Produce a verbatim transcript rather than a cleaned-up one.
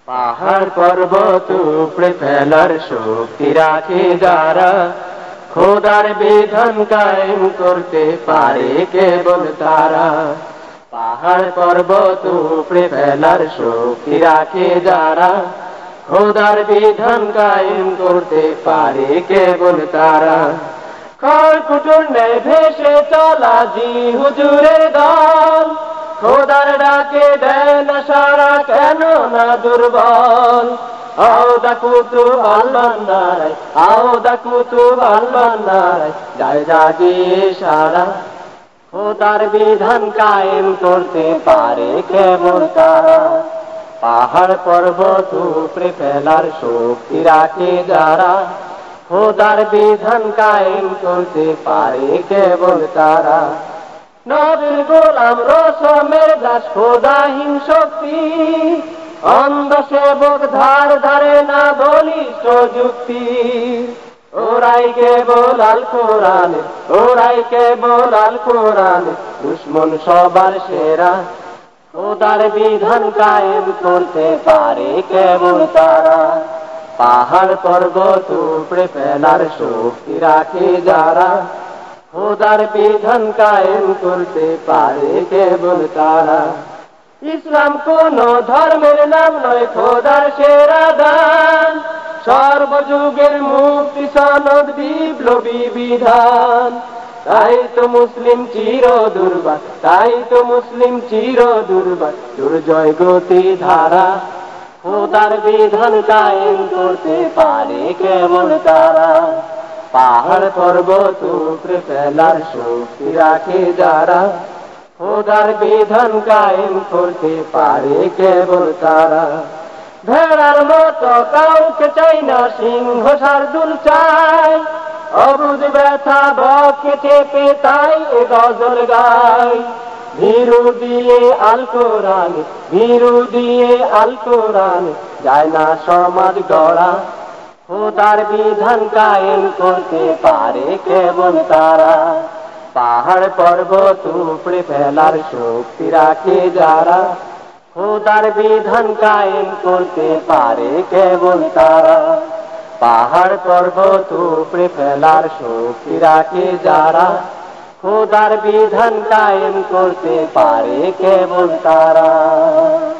পাহাড় পর্বত উপড়ে ফেলার শক্তি রাখে যারা, খোদার বিধান কায়েম করতে পারে কেবল তারা। পাহাড় পর্বত উপড়ে ফেলার শক্তি রাখে যারা, খোদার বিধান কায়েম করতে পারে কেবল তারা। খড়কুটোর ন্যায় ভেসে চলা জি হুজুরের দল, খোদার ডাকে দেয় না সারা, কেন না দুর্বল। আও দা কুতুব আল্লাহর নারায়, আও দা কুতুব আল্লাহর নারায়, যায় জাগিয়ে সারা। খোদার বিধান কায়েম করতে পারে কেবল তারা। পাহাড় পর্বত উপড়ে ফেলার শক্তি রাখে যারা, খোদার বিধান কায়েম করতে পারে কেবল তারা। নবীর গোলাম রসমের দাস খোদাহীন শক্তি, অন্ধ সেবক ধার ধারে না বলিষ্ঠ যুক্তি। ওরাই কেবল আল কোরআনে, ওরাই কেবল আল কোরআনে, দুশ্মন সবার সেরা। খোদার বিধান কায়েম করতে পারে কেবল তারা। পাহাড় পর্বত উপড়ে ফেলার শক্তি রাখে যারা, খোদার বিধান কায়েম করতে পারে কেবল তারা। ইসলাম কোন ধর্মের নাম নয়, খোদার সেরা দান, সর্বযুগের মুক্তি সনদ বিপ্লবী বিধান। তাই তো মুসলিম চির দুর্বার, তাই তো মুসলিম চির দুর্বার, দুর্জয় গতি ধারা। খোদার বিধান কায়েম করতে পারে কেবল তারা। পাহাড় পর্বত উপড়ে ফেলার শক্তি রাখে যারা, খোদার বিধান কায়েম করতে পারে কেবল তারা। ভেড়ার মতো কাউকে চাই না, সিংহ শার্দুল চাই, অবুঝ ব্যথা বকে চেপে তাই এ গজল গাই। ভীরু দিয়ে আল কোরআনে, ভীরু দিয়ে আল কোরআনে, যায় না সমাজ গড়া। খোদার বিধান কায়েম করতে পারে কেবল তারা। পাহাড় পর্বত উপড়ে ফেলার শক্তি রাখে যারা, খোদার বিধান কায়েম করতে পারে কেবল তারা। পাহাড় পর্বত উপড়ে ফেলার শক্তি রাখে যারা, খোদার বিধান কায়েম করতে পারে কেবল তারা।